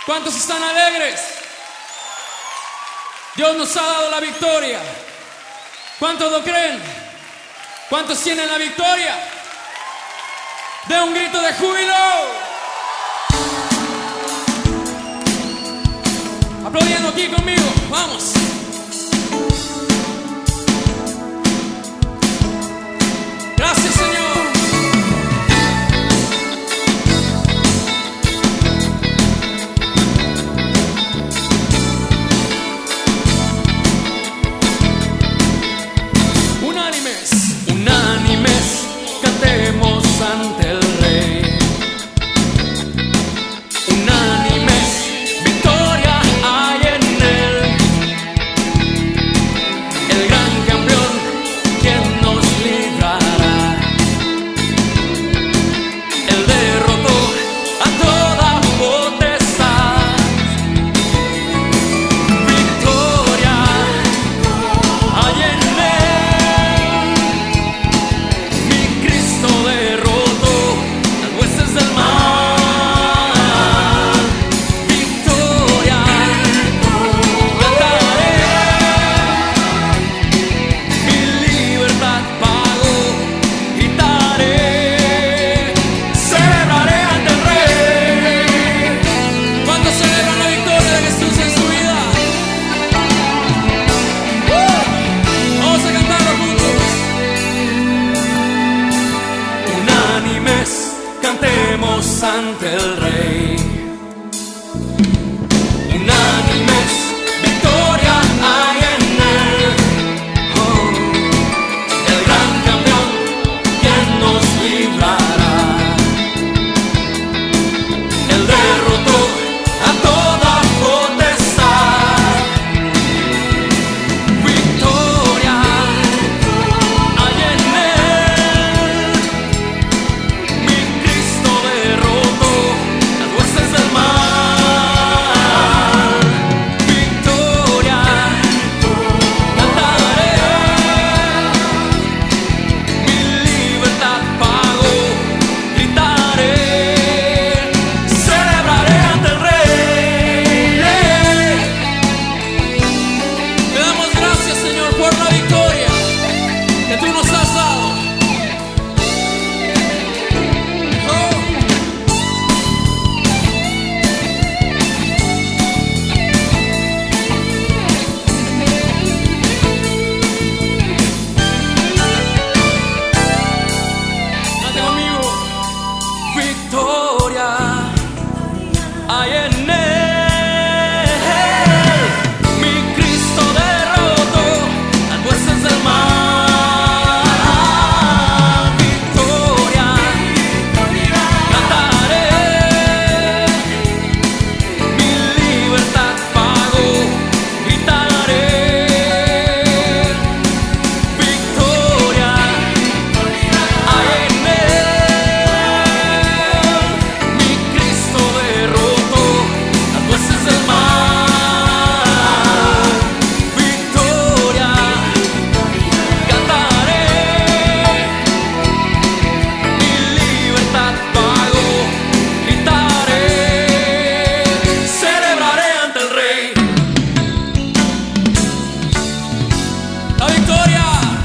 ¿Cuántos están alegres? Dios nos ha dado la victoria. ¿Cuántos lo creen? ¿Cuántos tienen la victoria? ¡De un grito de júbilo! Aplaudiendo aquí conmigo, vamos. Gracias, Señor. Unánimes, cantemos ante el Rey. Unánimes, victoria hay en Él. El gran campeón, quien nos librará. Él derrotó a toda potestad. Victoria hay en Él. Mi Cristo derrotó las huestes del mal. Victoria cantaré. Mi libertad pagó, gritaré. Celebraré ante el Rey. ¿Cuántos celebran la victoria de Jesús en su vida? Vamos a cantarlo juntos. Unánimes, cantemos ante el Rey. Unánimes, victoria hay en Él. Oh, el gran campeón, quien nos librará. Él derrotó a toda potestad. Victoria hay en Él. Mi Cristo derrotó las huestes del mal. Victoria cantaré. Mi libertad pagó, gritaré. Celebraré ante el Rey. Te damos gracias, Señor, por la victoria que tú nos has dado. Oh. Cante conmigo. Victoria hay en Él. Mi Cristo derrotó las huestes del mal. Victoria cantaré. Mi libertad pagó, gritaré. Victoria hay en Él. Mi Cristo derrotó las huestes del mal. Victoria cantaré. Mi libertad pagó, gritaré. Celebraré ante el Rey. La victoria.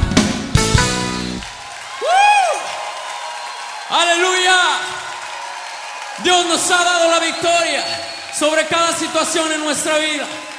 Aleluya. Dios nos ha dado la victoria sobre cada situación en nuestra vida.